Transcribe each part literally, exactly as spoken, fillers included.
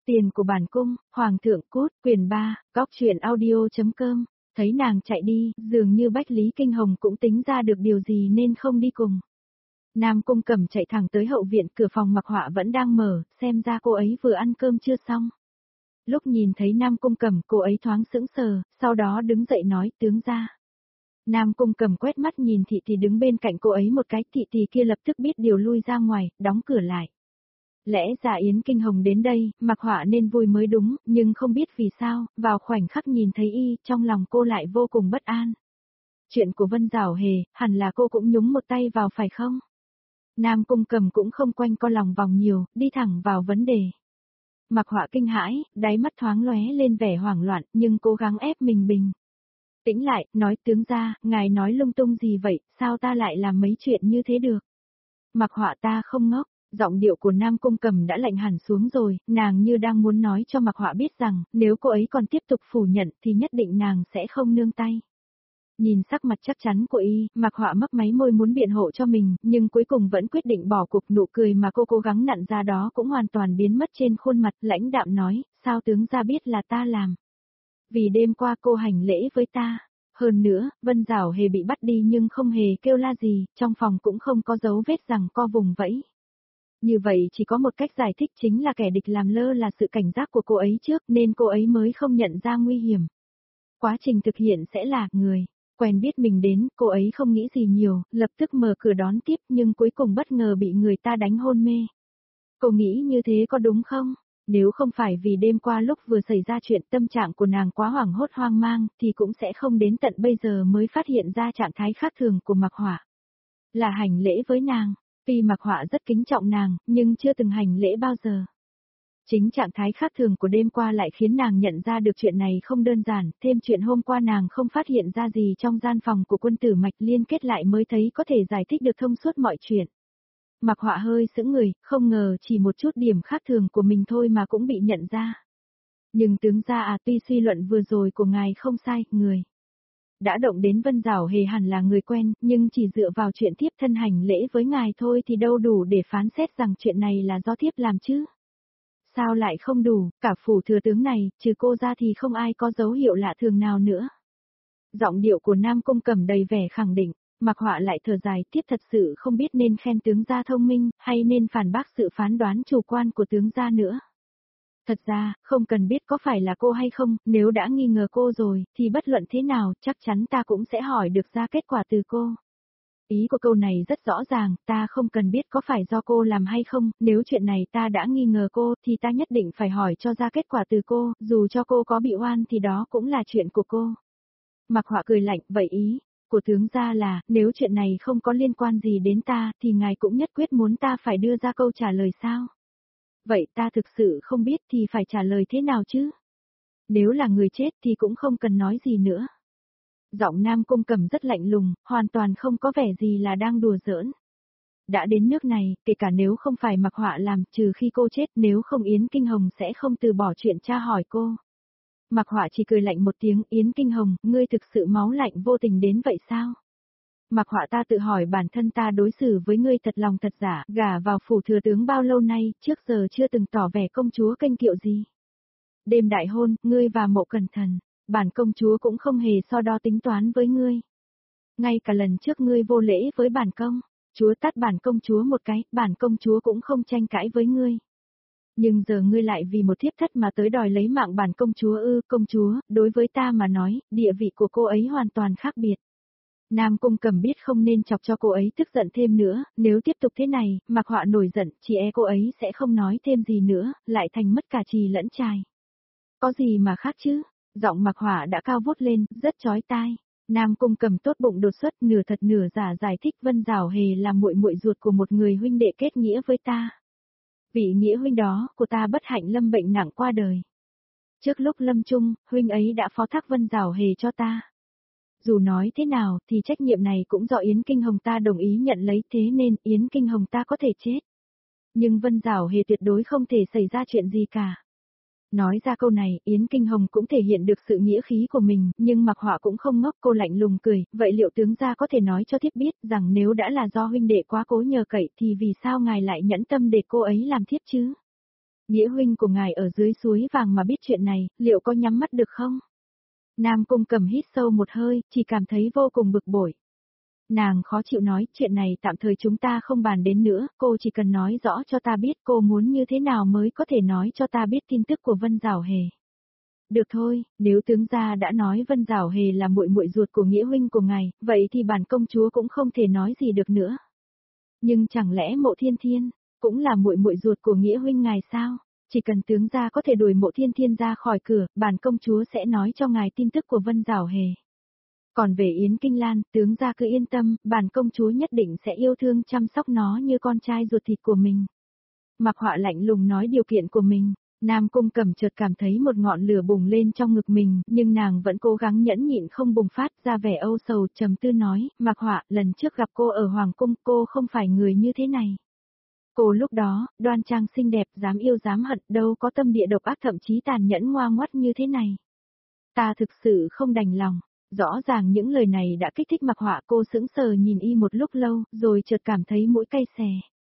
Tiền của bản cung, Hoàng thượng cút, quyền ba, góc truyện audio.com, thấy nàng chạy đi, dường như Bách Lý Kinh Hồng cũng tính ra được điều gì nên không đi cùng. Nam Cung Cẩm chạy thẳng tới hậu viện, cửa phòng Mặc Họa vẫn đang mở, xem ra cô ấy vừa ăn cơm chưa xong. Lúc nhìn thấy Nam Cung Cẩm, cô ấy thoáng sững sờ, sau đó đứng dậy nói, tướng gia. Nam Cung Cẩm quét mắt nhìn thị thị đứng bên cạnh cô ấy một cái, thị thị kia lập tức biết điều lui ra ngoài, đóng cửa lại. Lẽ ra Yến Kinh Hồng đến đây, Mặc Họa nên vui mới đúng, nhưng không biết vì sao, vào khoảnh khắc nhìn thấy y, trong lòng cô lại vô cùng bất an. Chuyện của Vân Giảo Hề, hẳn là cô cũng nhúng một tay vào phải không? Nam Cung Cẩm cũng không quanh co lòng vòng nhiều, đi thẳng vào vấn đề. Mặc Họa kinh hãi, đáy mắt thoáng lóe lên vẻ hoảng loạn, nhưng cố gắng ép mình bình tĩnh lại, nói, tướng gia, ngài nói lung tung gì vậy, sao ta lại làm mấy chuyện như thế được? Mặc Họa, ta không ngốc. Giọng điệu của Nam Cung Cẩm đã lạnh hẳn xuống rồi, nàng như đang muốn nói cho Mặc Họa biết rằng, nếu cô ấy còn tiếp tục phủ nhận thì nhất định nàng sẽ không nương tay. Nhìn sắc mặt chắc chắn của y, Mặc Họa mấp máy môi muốn biện hộ cho mình, nhưng cuối cùng vẫn quyết định bỏ cuộc. Nụ cười mà cô cố gắng nặn ra đó cũng hoàn toàn biến mất trên khuôn mặt, lãnh đạm nói, sao tướng gia biết là ta làm? Vì đêm qua cô hành lễ với ta. Hơn nữa, Vân Giảo Hề bị bắt đi nhưng không hề kêu la gì, trong phòng cũng không có dấu vết rằng co vùng vẫy. Như vậy chỉ có một cách giải thích, chính là kẻ địch làm lơ là sự cảnh giác của cô ấy trước nên cô ấy mới không nhận ra nguy hiểm. Quá trình thực hiện sẽ là người quen biết mình đến, cô ấy không nghĩ gì nhiều, lập tức mở cửa đón tiếp nhưng cuối cùng bất ngờ bị người ta đánh hôn mê. Cô nghĩ như thế có đúng không? Nếu không phải vì đêm qua lúc vừa xảy ra chuyện tâm trạng của nàng quá hoảng hốt hoang mang thì cũng sẽ không đến tận bây giờ mới phát hiện ra trạng thái khác thường của Mặc Họa. Là hành lễ với nàng. Tuy Mặc Họa rất kính trọng nàng, nhưng chưa từng hành lễ bao giờ. Chính trạng thái khác thường của đêm qua lại khiến nàng nhận ra được chuyện này không đơn giản, thêm chuyện hôm qua nàng không phát hiện ra gì trong gian phòng của quân tử mạch liên kết lại mới thấy có thể giải thích được thông suốt mọi chuyện. Mặc Họa hơi sững người, không ngờ chỉ một chút điểm khác thường của mình thôi mà cũng bị nhận ra. Nhưng tướng gia à, tuy suy luận vừa rồi của ngài không sai, người đã động đến Vân Giảo Hề hẳn là người quen, nhưng chỉ dựa vào chuyện thiếp thân hành lễ với ngài thôi thì đâu đủ để phán xét rằng chuyện này là do thiếp làm chứ. Sao lại không đủ, cả phủ thừa tướng này, trừ cô ra thì không ai có dấu hiệu lạ thường nào nữa. Giọng điệu của Nam Cung Cẩm đầy vẻ khẳng định, Mặc Họa lại thở dài, thiếp thật sự không biết nên khen tướng gia thông minh, hay nên phản bác sự phán đoán chủ quan của tướng gia nữa. Thật ra, không cần biết có phải là cô hay không, nếu đã nghi ngờ cô rồi, thì bất luận thế nào, chắc chắn ta cũng sẽ hỏi được ra kết quả từ cô. Ý của câu này rất rõ ràng, ta không cần biết có phải do cô làm hay không, nếu chuyện này ta đã nghi ngờ cô, thì ta nhất định phải hỏi cho ra kết quả từ cô, dù cho cô có bị oan thì đó cũng là chuyện của cô. Mặc Họa cười lạnh, vậy ý của tướng gia là, nếu chuyện này không có liên quan gì đến ta, thì ngài cũng nhất quyết muốn ta phải đưa ra câu trả lời sao? Vậy ta thực sự không biết thì phải trả lời thế nào chứ? Nếu là người chết thì cũng không cần nói gì nữa. Giọng Nam Cung Cẩm rất lạnh lùng, hoàn toàn không có vẻ gì là đang đùa giỡn. Đã đến nước này, kể cả nếu không phải Mặc Họa làm, trừ khi cô chết, nếu không Yến Kinh Hồng sẽ không từ bỏ chuyện tra hỏi cô. Mặc Họa chỉ cười lạnh một tiếng, Yến Kinh Hồng, ngươi thực sự máu lạnh vô tình đến vậy sao? Mặc Họa, ta tự hỏi bản thân ta đối xử với ngươi thật lòng thật giả, gả vào phủ thừa tướng bao lâu nay, trước giờ chưa từng tỏ vẻ công chúa kênh kiệu gì. Đêm đại hôn, ngươi và Mộ Cẩn Thần, bản công chúa cũng không hề so đo tính toán với ngươi. Ngay cả lần trước ngươi vô lễ với bản công chúa tát bản công chúa một cái, bản công chúa cũng không tranh cãi với ngươi. Nhưng giờ ngươi lại vì một thiếp thất mà tới đòi lấy mạng bản công chúa ư, công chúa, đối với ta mà nói, địa vị của cô ấy hoàn toàn khác biệt. Nam Cung Cẩm biết không nên chọc cho cô ấy tức giận thêm nữa, nếu tiếp tục thế này, Mặc Họa nổi giận, chỉ e cô ấy sẽ không nói thêm gì nữa, lại thành mất cả trì lẫn trai. Có gì mà khác chứ? Giọng Mặc Họa đã cao vút lên, rất chói tai. Nam Cung Cẩm tốt bụng đột xuất, nửa thật nửa giả giải thích, Vân Giảo Hề là muội muội ruột của một người huynh đệ kết nghĩa với ta. Vị nghĩa huynh đó của ta bất hạnh lâm bệnh nặng qua đời. Trước lúc lâm chung, huynh ấy đã phó thác Vân Giảo Hề cho ta. Dù nói thế nào thì trách nhiệm này cũng do Yến Kinh Hồng ta đồng ý nhận lấy, thế nên Yến Kinh Hồng ta có thể chết. Nhưng Vân Giảo Hề tuyệt đối không thể xảy ra chuyện gì cả. Nói ra câu này, Yến Kinh Hồng cũng thể hiện được sự nghĩa khí của mình, nhưng Mặc Họa cũng không ngốc, cô lạnh lùng cười, vậy liệu tướng gia có thể nói cho thiếp biết rằng nếu đã là do huynh đệ quá cố nhờ cậy thì vì sao ngài lại nhẫn tâm để cô ấy làm thiếp chứ? Nghĩa huynh của ngài ở dưới suối vàng mà biết chuyện này, liệu có nhắm mắt được không? Nam Cung Cẩm hít sâu một hơi, chỉ cảm thấy vô cùng bực bội. Nàng khó chịu nói, chuyện này tạm thời chúng ta không bàn đến nữa, cô chỉ cần nói rõ cho ta biết cô muốn như thế nào mới có thể nói cho ta biết tin tức của Vân Giảo Hề. Được thôi, nếu tướng gia đã nói Vân Giảo Hề là muội muội ruột của nghĩa huynh của ngài, vậy thì bản công chúa cũng không thể nói gì được nữa. Nhưng chẳng lẽ Mộ Thiên Thiên cũng là muội muội ruột của nghĩa huynh ngài sao? Chỉ cần tướng gia có thể đuổi Mộ Thiên Thiên ra khỏi cửa, bản công chúa sẽ nói cho ngài tin tức của Vân Giảo Hề. Còn về Yến Kinh Lan, tướng gia cứ yên tâm, bản công chúa nhất định sẽ yêu thương chăm sóc nó như con trai ruột thịt của mình. Mạc Họa lạnh lùng nói điều kiện của mình. Nam Cung Cẩm chợt cảm thấy một ngọn lửa bùng lên trong ngực mình, nhưng nàng vẫn cố gắng nhẫn nhịn không bùng phát ra vẻ âu sầu, trầm tư nói, Mạc Họa, lần trước gặp cô ở Hoàng Cung, cô không phải người như thế này. Cô lúc đó, đoan trang xinh đẹp, dám yêu dám hận, đâu có tâm địa độc ác thậm chí tàn nhẫn ngoa ngoắt như thế này. Ta thực sự không đành lòng. Rõ ràng những lời này đã kích thích Mạc Họa, cô sững sờ nhìn y một lúc lâu, rồi chợt cảm thấy mũi cay xè.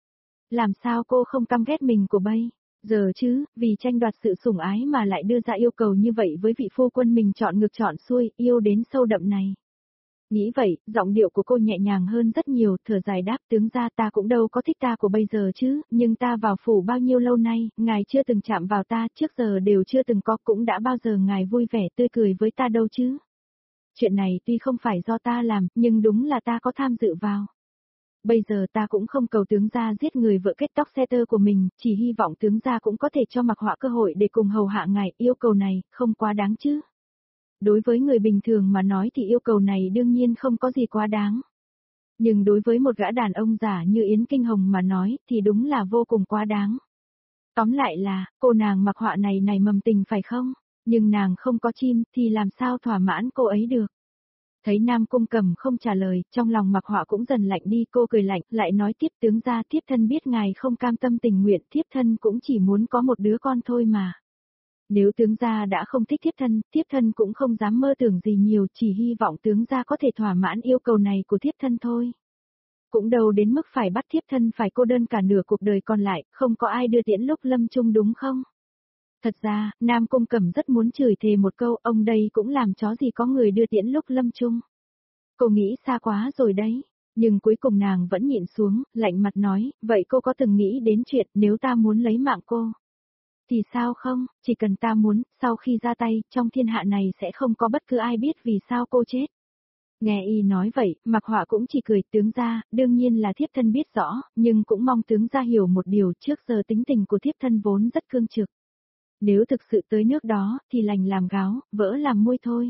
Làm sao cô không căm ghét mình của bây giờ chứ, vì tranh đoạt sự sủng ái mà lại đưa ra yêu cầu như vậy với vị phu quân mình chọn ngược chọn xuôi, yêu đến sâu đậm này. Nghĩ vậy, giọng điệu của cô nhẹ nhàng hơn rất nhiều, thở dài đáp, tướng gia, ta cũng đâu có thích ta của bây giờ chứ, nhưng ta vào phủ bao nhiêu lâu nay, ngài chưa từng chạm vào ta, trước giờ đều chưa từng có, cũng đã bao giờ ngài vui vẻ tươi cười với ta đâu chứ. Chuyện này tuy không phải do ta làm, nhưng đúng là ta có tham dự vào. Bây giờ ta cũng không cầu tướng gia giết người vợ kết tóc xe tơ của mình, chỉ hy vọng tướng gia cũng có thể cho Mạc Họa cơ hội để cùng hầu hạ ngài, yêu cầu này, không quá đáng chứ. Đối với người bình thường mà nói thì yêu cầu này đương nhiên không có gì quá đáng. Nhưng đối với một gã đàn ông giả như Yến Kinh Hồng mà nói thì đúng là vô cùng quá đáng. Tóm lại là, cô nàng Mạc Họa này này mầm tình phải không? Nhưng nàng không có chim thì làm sao thỏa mãn cô ấy được? Thấy Nam Cung Cẩm không trả lời, trong lòng Mạc Họa cũng dần lạnh đi, cô cười lạnh, lại nói tiếp, tướng gia, thiếp thân biết ngài không cam tâm tình nguyện, thiếp thân cũng chỉ muốn có một đứa con thôi mà. Nếu tướng gia đã không thích thiếp thân, thiếp thân cũng không dám mơ tưởng gì nhiều, chỉ hy vọng tướng gia có thể thỏa mãn yêu cầu này của thiếp thân thôi. Cũng đâu đến mức phải bắt thiếp thân phải cô đơn cả nửa cuộc đời còn lại, không có ai đưa tiễn lúc lâm chung đúng không? Thật ra, Nam Cung Cẩm rất muốn chửi thề một câu, ông đây cũng làm chó gì có người đưa tiễn lúc lâm chung. Cô nghĩ xa quá rồi đấy, nhưng cuối cùng nàng vẫn nhịn xuống, lạnh mặt nói, vậy cô có từng nghĩ đến chuyện nếu ta muốn lấy mạng cô? Thì sao không, chỉ cần ta muốn, sau khi ra tay, trong thiên hạ này sẽ không có bất cứ ai biết vì sao cô chết. Nghe y nói vậy, Mạc Họa cũng chỉ cười, tướng gia, đương nhiên là thiếp thân biết rõ, nhưng cũng mong tướng gia hiểu một điều, trước giờ tính tình của thiếp thân vốn rất cương trực. Nếu thực sự tới nước đó, thì lành làm gáo, vỡ làm môi thôi.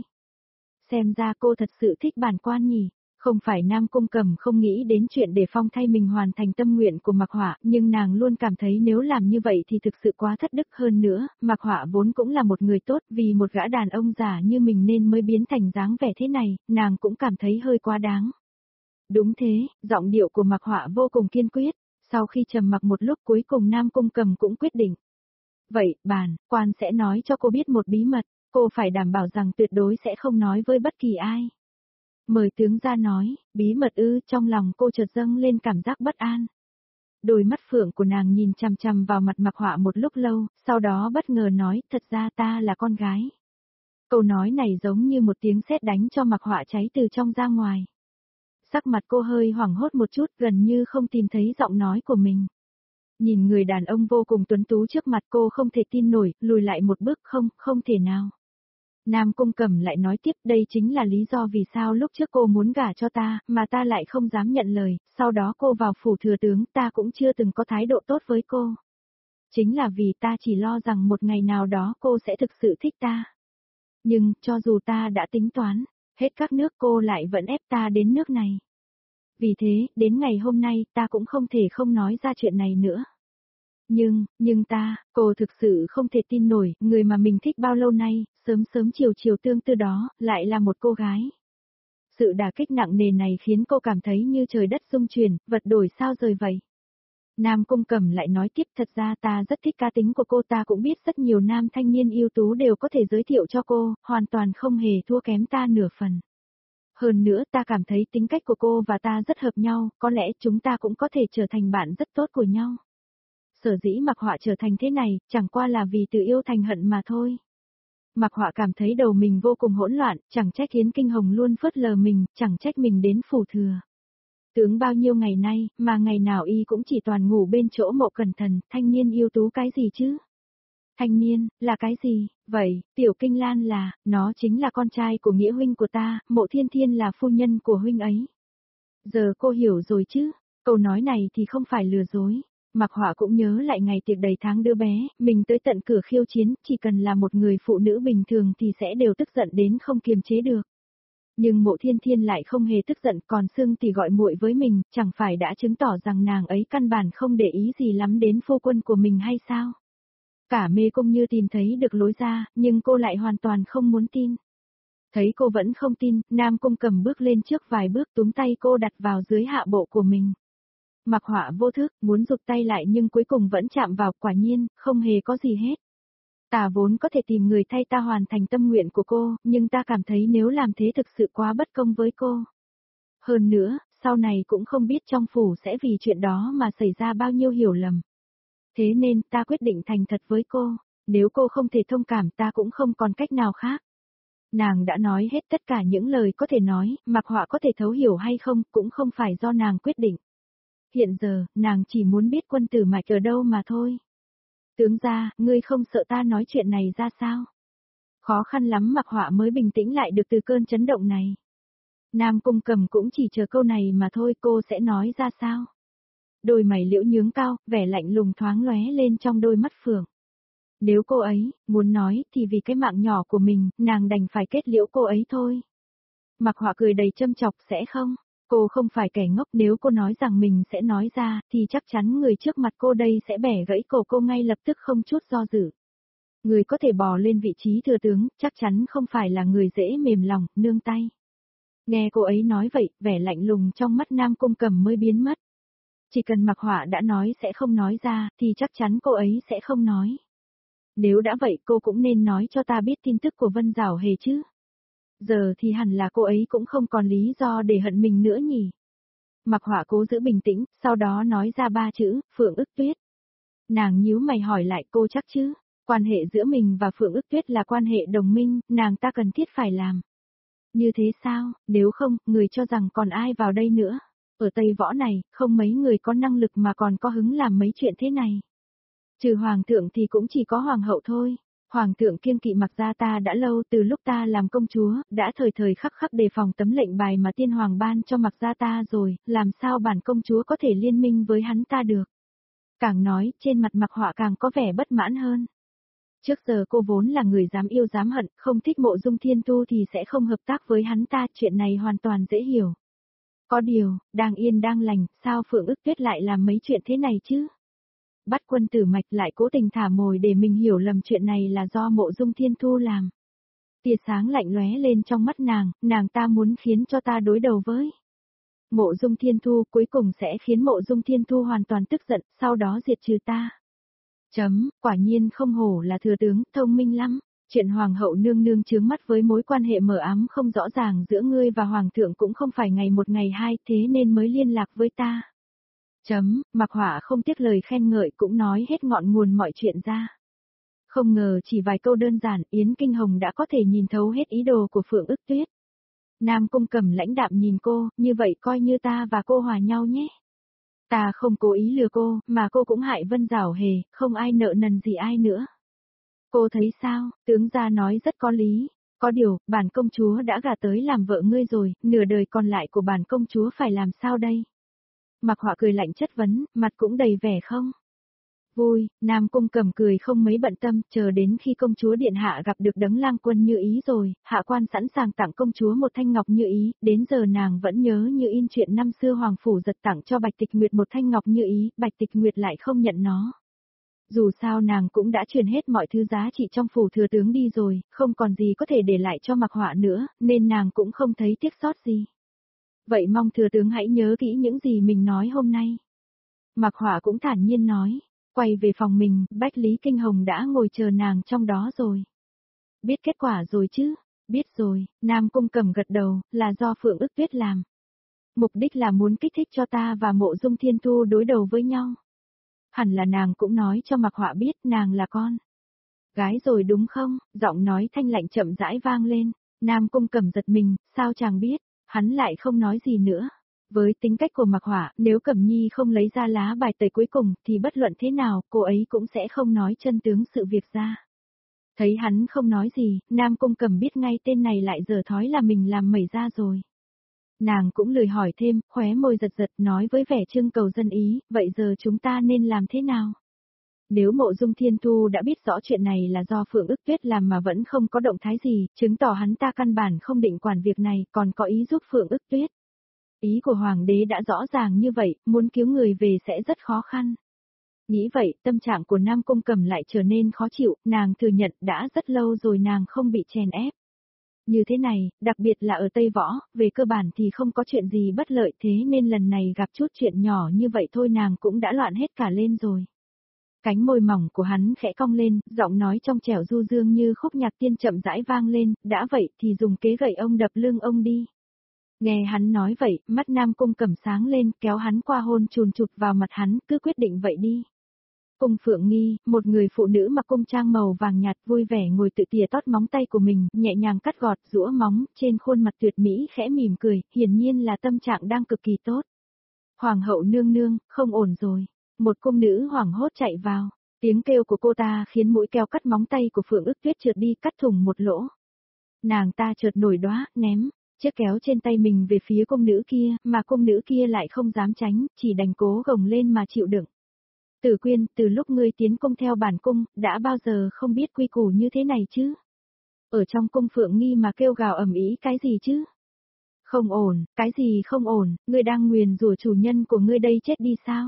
Xem ra cô thật sự thích bản quan nhỉ. Không phải Nam Cung Cẩm không nghĩ đến chuyện để Phong thay mình hoàn thành tâm nguyện của Mạc Họa, nhưng nàng luôn cảm thấy nếu làm như vậy thì thực sự quá thất đức hơn nữa, Mạc Họa vốn cũng là một người tốt, vì một gã đàn ông giả như mình nên mới biến thành dáng vẻ thế này, nàng cũng cảm thấy hơi quá đáng. Đúng thế, giọng điệu của Mạc Họa vô cùng kiên quyết, sau khi trầm mặc một lúc cuối cùng Nam Cung Cẩm cũng quyết định. Vậy, bản quan sẽ nói cho cô biết một bí mật, cô phải đảm bảo rằng tuyệt đối sẽ không nói với bất kỳ ai. Mời tướng gia nói, bí mật ư, trong lòng cô chợt dâng lên cảm giác bất an. Đôi mắt phượng của nàng nhìn chằm chằm vào mặt Mạc Họa một lúc lâu, sau đó bất ngờ nói, thật ra ta là con gái. Câu nói này giống như một tiếng sét đánh cho Mạc Họa cháy từ trong ra ngoài. Sắc mặt cô hơi hoảng hốt một chút, gần như không tìm thấy giọng nói của mình. Nhìn người đàn ông vô cùng tuấn tú trước mặt cô không thể tin nổi, lùi lại một bước, không, không thể nào. Nam Cung Cẩm lại nói tiếp, đây chính là lý do vì sao lúc trước cô muốn gả cho ta, mà ta lại không dám nhận lời, sau đó cô vào phủ thừa tướng, ta cũng chưa từng có thái độ tốt với cô. Chính là vì ta chỉ lo rằng một ngày nào đó cô sẽ thực sự thích ta. Nhưng, cho dù ta đã tính toán, hết các nước cô lại vẫn ép ta đến nước này. Vì thế, đến ngày hôm nay, ta cũng không thể không nói ra chuyện này nữa. Nhưng, nhưng ta, cô thực sự không thể tin nổi, người mà mình thích bao lâu nay, sớm sớm chiều chiều tương tư đó, lại là một cô gái. Sự đả kích nặng nề này khiến cô cảm thấy như trời đất rung chuyển, vật đổi sao rời vậy. Nam Cung Cẩm lại nói tiếp, thật ra ta rất thích cá tính của cô, ta cũng biết rất nhiều nam thanh niên ưu tú đều có thể giới thiệu cho cô, hoàn toàn không hề thua kém ta nửa phần. Hơn nữa ta cảm thấy tính cách của cô và ta rất hợp nhau, có lẽ chúng ta cũng có thể trở thành bạn rất tốt của nhau. Sở dĩ Mạc Họa trở thành thế này, chẳng qua là vì từ yêu thành hận mà thôi. Mạc Họa cảm thấy đầu mình vô cùng hỗn loạn, chẳng trách Yến Kinh Hồng luôn phớt lờ mình, chẳng trách mình đến phủ thừa. Tướng bao nhiêu ngày nay, mà ngày nào y cũng chỉ toàn ngủ bên chỗ Mộ Cẩn Thần, thanh niên yêu tú cái gì chứ? Thanh niên, là cái gì? Vậy, Tiểu Kinh Lan là, nó chính là con trai của nghĩa huynh của ta, Mộ Thiên Thiên là phu nhân của huynh ấy. Giờ cô hiểu rồi chứ? Câu nói này thì không phải lừa dối. Mạc Họa cũng nhớ lại ngày tiệc đầy tháng đứa bé, mình tới tận cửa khiêu chiến, chỉ cần là một người phụ nữ bình thường thì sẽ đều tức giận đến không kiềm chế được. Nhưng Mộ Thiên Thiên lại không hề tức giận, còn Sương thì gọi muội với mình, chẳng phải đã chứng tỏ rằng nàng ấy căn bản không để ý gì lắm đến phu quân của mình hay sao? Cả mê cung như tìm thấy được lối ra, nhưng cô lại hoàn toàn không muốn tin. Thấy cô vẫn không tin, Nam Cung Cầm bước lên trước vài bước túm tay cô đặt vào dưới hạ bộ của mình. Mạc Họa vô thức, muốn rụt tay lại nhưng cuối cùng vẫn chạm vào, quả nhiên, không hề có gì hết. Ta vốn có thể tìm người thay ta hoàn thành tâm nguyện của cô, nhưng ta cảm thấy nếu làm thế thực sự quá bất công với cô. Hơn nữa, sau này cũng không biết trong phủ sẽ vì chuyện đó mà xảy ra bao nhiêu hiểu lầm. Thế nên ta quyết định thành thật với cô, nếu cô không thể thông cảm ta cũng không còn cách nào khác. Nàng đã nói hết tất cả những lời có thể nói, Mạc Họa có thể thấu hiểu hay không cũng không phải do nàng quyết định. Hiện giờ, nàng chỉ muốn biết quân tử Mạch ở đâu mà thôi. Tướng gia, ngươi không sợ ta nói chuyện này ra sao? Khó khăn lắm Mạc Họa mới bình tĩnh lại được từ cơn chấn động này. Nam Cung Cầm cũng chỉ chờ câu này mà thôi, cô sẽ nói ra sao? Đôi mày liễu nhướng cao, vẻ lạnh lùng thoáng lóe lên trong đôi mắt phượng. Nếu cô ấy, muốn nói thì vì cái mạng nhỏ của mình, nàng đành phải kết liễu cô ấy thôi. Mạc Họa cười đầy châm chọc, sẽ không? Cô không phải kẻ ngốc, nếu cô nói rằng mình sẽ nói ra, thì chắc chắn người trước mặt cô đây sẽ bẻ gãy cổ cô ngay lập tức không chút do dự. Người có thể bò lên vị trí thừa tướng, chắc chắn không phải là người dễ mềm lòng, nương tay. Nghe cô ấy nói vậy, vẻ lạnh lùng trong mắt Nam Cung Cầm mới biến mất. Chỉ cần Mạc Họa đã nói sẽ không nói ra, thì chắc chắn cô ấy sẽ không nói. Nếu đã vậy cô cũng nên nói cho ta biết tin tức của Vân Giảo Hề chứ. Giờ thì hẳn là cô ấy cũng không còn lý do để hận mình nữa nhỉ. Mạc Họa cố giữ bình tĩnh, sau đó nói ra ba chữ, Phượng Ức Tuyết. Nàng nhíu mày hỏi lại, cô chắc chứ, quan hệ giữa mình và Phượng Ức Tuyết là quan hệ đồng minh, nàng ta cần thiết phải làm. Như thế sao, nếu không, người cho rằng còn ai vào đây nữa. Ở Tây Võ này, không mấy người có năng lực mà còn có hứng làm mấy chuyện thế này. Trừ Hoàng thượng thì cũng chỉ có Hoàng hậu thôi. Hoàng thượng kiêng kỵ Mạc gia ta đã lâu, từ lúc ta làm công chúa, đã thời thời khắc khắc đề phòng tấm lệnh bài mà tiên hoàng ban cho Mạc gia ta rồi, làm sao bản công chúa có thể liên minh với hắn ta được. Càng nói, trên mặt Mạc Họa càng có vẻ bất mãn hơn. Trước giờ cô vốn là người dám yêu dám hận, không thích Mộ Dung Thiên Tu thì sẽ không hợp tác với hắn ta, chuyện này hoàn toàn dễ hiểu. Có điều, đang yên đang lành, sao Phượng Ức Tuyết lại làm mấy chuyện thế này chứ? Bắt quân tử Mạch lại cố tình thả mồi để mình hiểu lầm chuyện này là do Mộ Dung Thiên Thu làm. Tia sáng lạnh lóe lên trong mắt nàng, nàng ta muốn khiến cho ta đối đầu với Mộ Dung Thiên Thu, cuối cùng sẽ khiến Mộ Dung Thiên Thu hoàn toàn tức giận, sau đó diệt trừ ta. Chấm, quả nhiên không hổ là thừa tướng, thông minh lắm. Chuyện hoàng hậu nương nương chướng mắt với mối quan hệ mờ ám không rõ ràng giữa ngươi và hoàng thượng cũng không phải ngày một ngày hai, thế nên mới liên lạc với ta. Chấm, Mạc Họa không tiếc lời khen ngợi cũng nói hết ngọn nguồn mọi chuyện ra. Không ngờ chỉ vài câu đơn giản, Yến Kinh Hồng đã có thể nhìn thấu hết ý đồ của Phượng Ức Tuyết. Nam Cung Cầm lãnh đạm nhìn cô, như vậy coi như ta và cô hòa nhau nhé. Ta không cố ý lừa cô, mà cô cũng hại Vân Giảo Hề, không ai nợ nần gì ai nữa. Cô thấy sao, tướng gia nói rất có lý. Có điều, bản công chúa đã gả tới làm vợ ngươi rồi, nửa đời còn lại của bản công chúa phải làm sao đây? Mạc Họa cười lạnh chất vấn, mặt cũng đầy vẻ không? Vui, Nam Cung Cầm cười không mấy bận tâm, chờ đến khi công chúa điện hạ gặp được Đấng Lang Quân Như Ý rồi, hạ quan sẵn sàng tặng công chúa một thanh ngọc Như Ý, đến giờ nàng vẫn nhớ như in chuyện năm xưa hoàng phủ giật tặng cho Bạch Tịch Nguyệt một thanh ngọc Như Ý, Bạch Tịch Nguyệt lại không nhận nó. Dù sao nàng cũng đã truyền hết mọi thứ giá trị trong phủ thừa tướng đi rồi, không còn gì có thể để lại cho Mạc Họa nữa, nên nàng cũng không thấy tiếc sót gì. Vậy mong thừa tướng hãy nhớ kỹ những gì mình nói hôm nay. Mạc Họa cũng thản nhiên nói, quay về phòng mình, Bách Lý Kinh Hồng đã ngồi chờ nàng trong đó rồi. Biết kết quả rồi chứ? Biết rồi, Nam Cung Cầm gật đầu, là do Phượng Ức Tuyết làm. Mục đích là muốn kích thích cho ta và Mộ Dung Thiên Thu đối đầu với nhau. Hẳn là nàng cũng nói cho Mạc Họa biết nàng là con gái rồi đúng không? Giọng nói thanh lạnh chậm rãi vang lên. Nam Cung Cẩm giật mình, sao chàng biết? Hắn lại không nói gì nữa. Với tính cách của Mạc Họa, nếu Cẩm Nhi không lấy ra lá bài tẩy cuối cùng, thì bất luận thế nào, cô ấy cũng sẽ không nói chân tướng sự việc ra. Thấy hắn không nói gì, Nam Cung Cẩm biết ngay tên này lại giở thói là mình làm mẩy ra rồi. Nàng cũng lười hỏi thêm, khóe môi giật giật nói với vẻ trưng cầu dân ý, vậy giờ chúng ta nên làm thế nào? Nếu Mộ Dung Thiên Thu đã biết rõ chuyện này là do Phượng Ức Tuyết làm mà vẫn không có động thái gì, chứng tỏ hắn ta căn bản không định quản việc này, còn có ý giúp Phượng Ức Tuyết. Ý của Hoàng đế đã rõ ràng như vậy, muốn cứu người về sẽ rất khó khăn. Nghĩ vậy, tâm trạng của Nam Cung Cẩm lại trở nên khó chịu, nàng thừa nhận đã rất lâu rồi nàng không bị chèn ép. Như thế này, đặc biệt là ở Tây Võ, về cơ bản thì không có chuyện gì bất lợi thế nên lần này gặp chút chuyện nhỏ như vậy thôi nàng cũng đã loạn hết cả lên rồi. Cánh môi mỏng của hắn khẽ cong lên, giọng nói trong trẻo du dương như khúc nhạc tiên chậm rãi vang lên, đã vậy thì dùng kế gậy ông đập lưng ông đi. Nghe hắn nói vậy, mắt Nam Cung Cẩm sáng lên, kéo hắn qua hôn chùn chụp vào mặt hắn, cứ quyết định vậy đi. Cung Phượng Nghi, một người phụ nữ mặc cung trang màu vàng nhạt vui vẻ ngồi tự tỉa tót móng tay của mình, nhẹ nhàng cắt gọt, rũa móng, trên khuôn mặt tuyệt mỹ khẽ mỉm cười, hiển nhiên là tâm trạng đang cực kỳ tốt. Hoàng hậu nương nương, không ổn rồi. Một cung nữ hoảng hốt chạy vào, tiếng kêu của cô ta khiến mũi keo cắt móng tay của Phượng Ức Tuyết trượt đi cắt thủng một lỗ. Nàng ta chợt nổi đoá, ném chiếc kéo trên tay mình về phía cung nữ kia, mà cung nữ kia lại không dám tránh, chỉ đành cố gồng lên mà chịu đựng. Tử Quyên, từ lúc ngươi tiến cung theo bản cung, đã bao giờ không biết quy củ như thế này chứ? Ở trong cung Phượng Nghi mà kêu gào ầm ĩ cái gì chứ? Không ổn, cái gì không ổn, ngươi đang nguyền rủa chủ nhân của ngươi đây chết đi sao?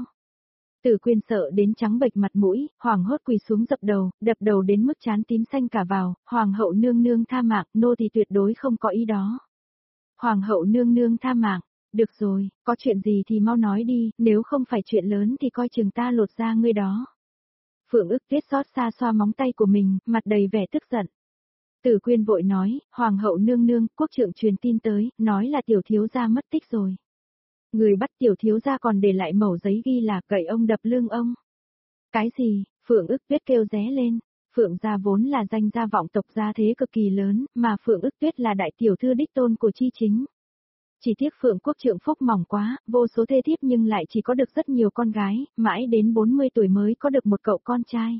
Tử Quyên sợ đến trắng bệch mặt mũi, hoảng hốt quỳ xuống dập đầu, đập đầu đến mức trán tím xanh cả vào, hoàng hậu nương nương tha mạng, nô thì tuyệt đối không có ý đó. Hoàng hậu nương nương tha mạng, được rồi, có chuyện gì thì mau nói đi, nếu không phải chuyện lớn thì coi chừng ta lột da ngươi đó. Phượng Ức Tuyết xót xa xoa móng tay của mình, mặt đầy vẻ tức giận. Tử Quyên vội nói, hoàng hậu nương nương, quốc trượng truyền tin tới, nói là tiểu thiếu gia mất tích rồi. Người bắt tiểu thiếu gia còn để lại mẩu giấy ghi là cậy ông đập lưng ông. Cái gì? Phượng Ức Tuyết kêu ré lên. Phượng gia vốn là danh gia vọng tộc gia thế cực kỳ lớn, mà Phượng Ức Tuyết là đại tiểu thư đích tôn của Chi Chính. Chỉ tiếc Phượng quốc trượng phúc mỏng quá, vô số thê thiếp nhưng lại chỉ có được rất nhiều con gái, mãi đến bốn mươi tuổi mới có được một cậu con trai.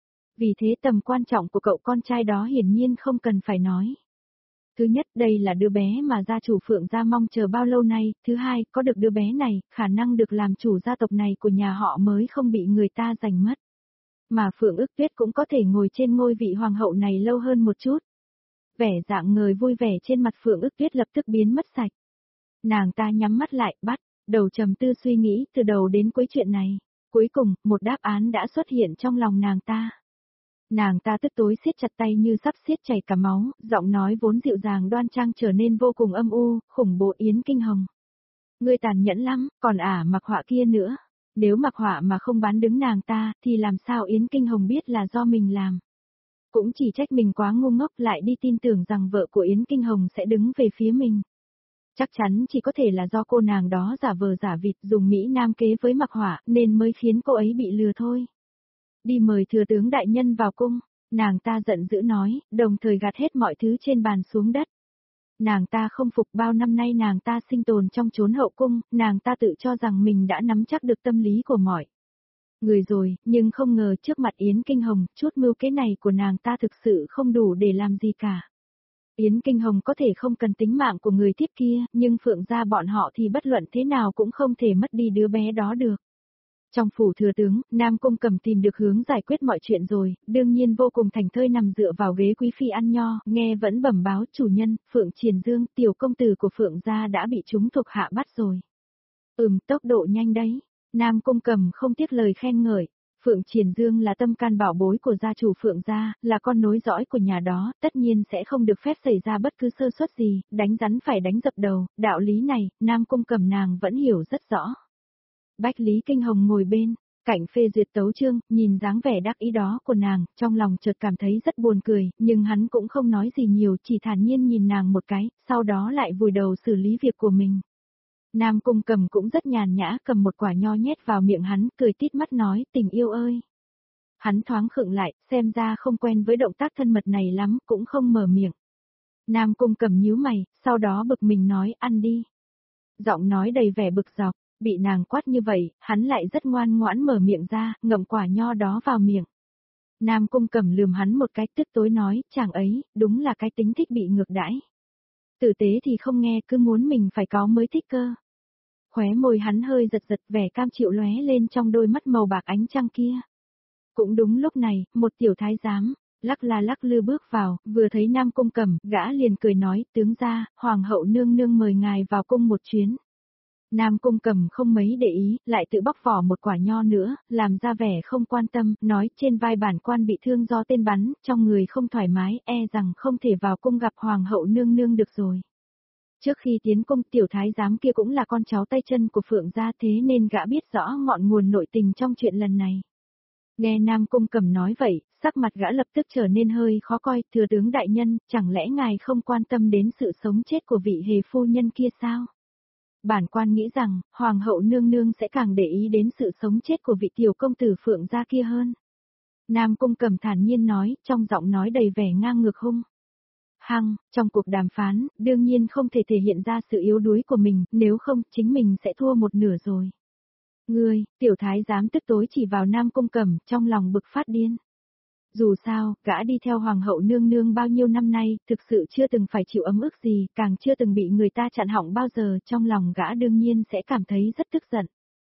Vì thế tầm quan trọng của cậu con trai đó hiển nhiên không cần phải nói. Thứ nhất, đây là đứa bé mà gia chủ Phượng gia mong chờ bao lâu nay, thứ hai, có được đứa bé này, khả năng được làm chủ gia tộc này của nhà họ mới không bị người ta giành mất. Mà Phượng Ức Tuyết cũng có thể ngồi trên ngôi vị hoàng hậu này lâu hơn một chút. Vẻ dạng người vui vẻ trên mặt Phượng Ức Tuyết lập tức biến mất sạch. Nàng ta nhắm mắt lại, bắt đầu trầm tư suy nghĩ từ đầu đến cuối chuyện này. Cuối cùng, một đáp án đã xuất hiện trong lòng nàng ta. Nàng ta tức tối siết chặt tay như sắp siết chảy cả máu, giọng nói vốn dịu dàng đoan trang trở nên vô cùng âm u, khủng bố Yến Kinh Hồng. Ngươi tàn nhẫn lắm, còn ả Mạc Họa kia nữa. Nếu Mạc Họa mà không bán đứng nàng ta, thì làm sao Yến Kinh Hồng biết là do mình làm. Cũng chỉ trách mình quá ngu ngốc lại đi tin tưởng rằng vợ của Yến Kinh Hồng sẽ đứng về phía mình. Chắc chắn chỉ có thể là do cô nàng đó giả vờ giả vịt dùng Mỹ Nam kế với Mạc Họa nên mới khiến cô ấy bị lừa thôi. Đi mời thừa tướng đại nhân vào cung, nàng ta giận dữ nói, đồng thời gạt hết mọi thứ trên bàn xuống đất. Nàng ta không phục bao năm nay nàng ta sinh tồn trong chốn hậu cung, nàng ta tự cho rằng mình đã nắm chắc được tâm lý của mọi người rồi, nhưng không ngờ trước mặt Yến Kinh Hồng, chút mưu kế này của nàng ta thực sự không đủ để làm gì cả. Yến Kinh Hồng có thể không cần tính mạng của người tiếp kia, nhưng Phượng gia bọn họ thì bất luận thế nào cũng không thể mất đi đứa bé đó được. Trong phủ thừa tướng, Nam Cung Cẩm tìm được hướng giải quyết mọi chuyện rồi, đương nhiên vô cùng thành thơi nằm dựa vào ghế quý phi ăn nho, nghe vẫn bẩm báo chủ nhân, Phượng Triển Dương, tiểu công tử của Phượng gia đã bị chúng thuộc hạ bắt rồi. Ừm, tốc độ nhanh đấy. Nam Cung Cẩm không tiếc lời khen ngợi. Phượng Triển Dương là tâm can bảo bối của gia chủ Phượng gia, là con nối dõi của nhà đó, tất nhiên sẽ không được phép xảy ra bất cứ sơ suất gì, đánh rắn phải đánh dập đầu, đạo lý này, Nam Cung Cẩm nàng vẫn hiểu rất rõ. Bách Lý Kinh Hồng ngồi bên cạnh phê duyệt tấu chương, nhìn dáng vẻ đắc ý đó của nàng, trong lòng chợt cảm thấy rất buồn cười, nhưng hắn cũng không nói gì nhiều, chỉ thản nhiên nhìn nàng một cái, sau đó lại vùi đầu xử lý việc của mình. Nam Cung Cầm cũng rất nhàn nhã cầm một quả nho nhét vào miệng hắn, cười tít mắt nói, tình yêu ơi. Hắn thoáng khựng lại, xem ra không quen với động tác thân mật này lắm, cũng không mở miệng. Nam Cung Cầm nhíu mày, sau đó bực mình nói, ăn đi. Giọng nói đầy vẻ bực dọc, bị nàng quát như vậy, hắn lại rất ngoan ngoãn mở miệng ra, ngậm quả nho đó vào miệng. Nam Cung Cầm lườm hắn một cái, tức tối nói, chàng ấy, đúng là cái tính thích bị ngược đãi. Tử tế thì không nghe, cứ muốn mình phải có mới thích cơ. Khóe môi hắn hơi giật giật, vẻ cam chịu lóe lên trong đôi mắt màu bạc ánh trăng kia. Cũng đúng lúc này, một tiểu thái giám, lắc la lắc lư bước vào, vừa thấy Nam Cung Cầm, gã liền cười nói, tướng gia, hoàng hậu nương nương mời ngài vào cung một chuyến. Nam Cung Cầm không mấy để ý, lại tự bóc vỏ một quả nho nữa, làm ra vẻ không quan tâm, nói trên vai bản quan bị thương do tên bắn, trong người không thoải mái, e rằng không thể vào cung gặp hoàng hậu nương nương được rồi. Trước khi tiến cung, tiểu thái giám kia cũng là con cháu tay chân của Phượng gia, thế nên gã biết rõ ngọn nguồn nội tình trong chuyện lần này. Nghe Nam Cung Cầm nói vậy, sắc mặt gã lập tức trở nên hơi khó coi, thừa tướng đại nhân, chẳng lẽ ngài không quan tâm đến sự sống chết của vị hề phu nhân kia sao? Bản quan nghĩ rằng, hoàng hậu nương nương sẽ càng để ý đến sự sống chết của vị tiểu công tử Phượng gia kia hơn. Nam Cung Cầm thản nhiên nói, trong giọng nói đầy vẻ ngang ngược hung. Hăng, trong cuộc đàm phán, đương nhiên không thể thể hiện ra sự yếu đuối của mình, nếu không, chính mình sẽ thua một nửa rồi. Ngươi, tiểu thái giám tức tối chỉ vào Nam Cung Cầm, trong lòng bực phát điên. Dù sao, gã đi theo hoàng hậu nương nương bao nhiêu năm nay, thực sự chưa từng phải chịu ấm ức gì, càng chưa từng bị người ta chặn họng bao giờ, trong lòng gã đương nhiên sẽ cảm thấy rất tức giận.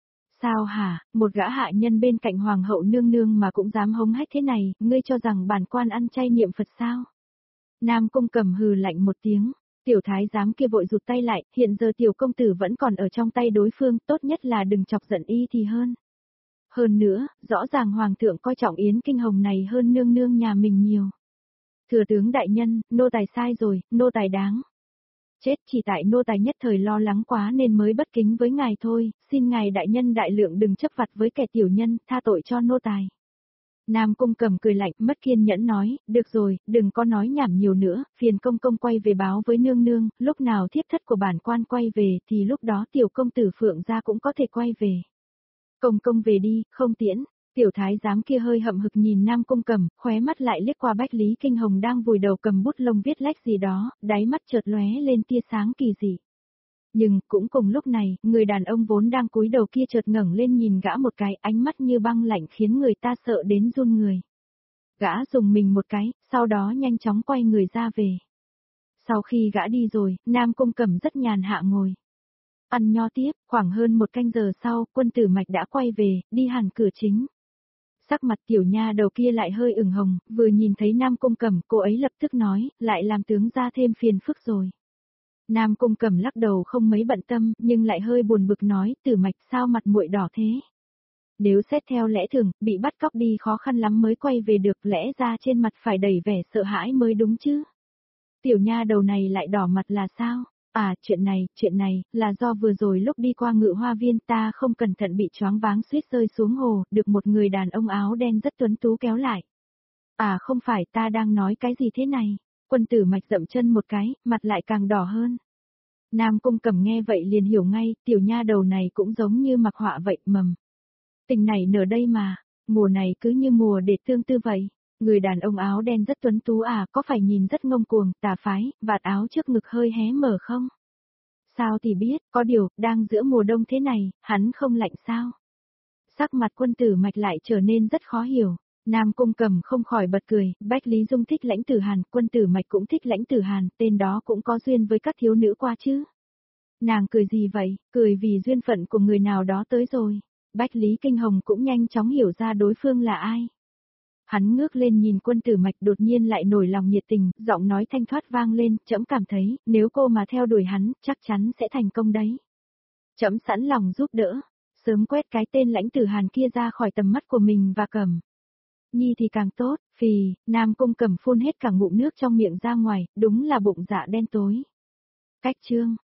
Sao hả, một gã hạ nhân bên cạnh hoàng hậu nương nương mà cũng dám hống hách thế này, ngươi cho rằng bản quan ăn chay niệm Phật sao? Nam Cung Cầm hừ lạnh một tiếng, tiểu thái giám kia vội rụt tay lại, hiện giờ tiểu công tử vẫn còn ở trong tay đối phương, tốt nhất là đừng chọc giận y thì hơn. Hơn nữa, rõ ràng hoàng thượng coi trọng Yến Kinh Hồng này hơn nương nương nhà mình nhiều. Thừa tướng đại nhân, nô tài sai rồi, nô tài đáng. Chết chỉ tại nô tài nhất thời lo lắng quá nên mới bất kính với ngài thôi, xin ngài đại nhân đại lượng đừng chấp vặt với kẻ tiểu nhân, tha tội cho nô tài. Nam Cung Cầm cười lạnh, mất kiên nhẫn nói, được rồi, đừng có nói nhảm nhiều nữa, phiền công công quay về báo với nương nương, lúc nào thiếp thất của bản quan quay về thì lúc đó tiểu công tử Phượng gia cũng có thể quay về. Công công về đi, không tiễn. Tiểu thái giám kia hơi hậm hực nhìn Nam Cung Cầm, khóe mắt lại liếc qua Bách Lý Kinh Hồng đang vùi đầu cầm bút lông viết lách gì đó, đáy mắt chợt lóe lên tia sáng kỳ dị. Nhưng, cũng cùng lúc này, người đàn ông vốn đang cúi đầu kia chợt ngẩng lên nhìn gã một cái, ánh mắt như băng lạnh khiến người ta sợ đến run người. Gã dùng mình một cái, sau đó nhanh chóng quay người ra về. Sau khi gã đi rồi, Nam Cung Cầm rất nhàn hạ ngồi. Ăn nho tiếp, khoảng hơn một canh giờ sau, quân tử mạch đã quay về, đi hẳn cửa chính. Sắc mặt tiểu nha đầu kia lại hơi ửng hồng, vừa nhìn thấy Nam Cung Cầm, cô ấy lập tức nói, lại làm tướng ra thêm phiền phức rồi. Nam Cung Cầm lắc đầu không mấy bận tâm, nhưng lại hơi buồn bực nói, tử mạch sao mặt muội đỏ thế? Nếu xét theo lẽ thường, bị bắt cóc đi khó khăn lắm mới quay về được, lẽ ra trên mặt phải đầy vẻ sợ hãi mới đúng chứ. Tiểu nha đầu này lại đỏ mặt là sao? À, chuyện này, chuyện này, là do vừa rồi lúc đi qua Ngự Hoa Viên ta không cẩn thận bị choáng váng suýt rơi xuống hồ, được một người đàn ông áo đen rất tuấn tú kéo lại. À không phải, ta đang nói cái gì thế này? Quân tử mạch dậm chân một cái, mặt lại càng đỏ hơn. Nam Cung Cầm nghe vậy liền hiểu ngay, tiểu nha đầu này cũng giống như mặc họa vậy, mầm. Tình này nở đây mà, mùa này cứ như mùa để tương tư vậy. Người đàn ông áo đen rất tuấn tú à, có phải nhìn rất ngông cuồng, tà phái, vạt áo trước ngực hơi hé mở không? Sao thì biết, có điều, đang giữa mùa đông thế này, hắn không lạnh sao? Sắc mặt quân tử mạch lại trở nên rất khó hiểu. Nam Cung Cầm không khỏi bật cười, Bách Lý Dung thích Lãnh Tử Hàn, quân tử mạch cũng thích Lãnh Tử Hàn, tên đó cũng có duyên với các thiếu nữ qua chứ. Nàng cười gì vậy, cười vì duyên phận của người nào đó tới rồi. Bách Lý Kinh Hồng cũng nhanh chóng hiểu ra đối phương là ai. Hắn ngước lên nhìn quân tử mạch đột nhiên lại nổi lòng nhiệt tình, giọng nói thanh thoát vang lên, trẫm cảm thấy, nếu cô mà theo đuổi hắn, chắc chắn sẽ thành công đấy. Trẫm sẵn lòng giúp đỡ, sớm quét cái tên Lãnh Tử Hàn kia ra khỏi tầm mắt của mình và Cầm Nhi thì càng tốt, phì, Nam Cung Cầm phun hết cả ngụm nước trong miệng ra ngoài, đúng là bụng dạ đen tối. Cách chương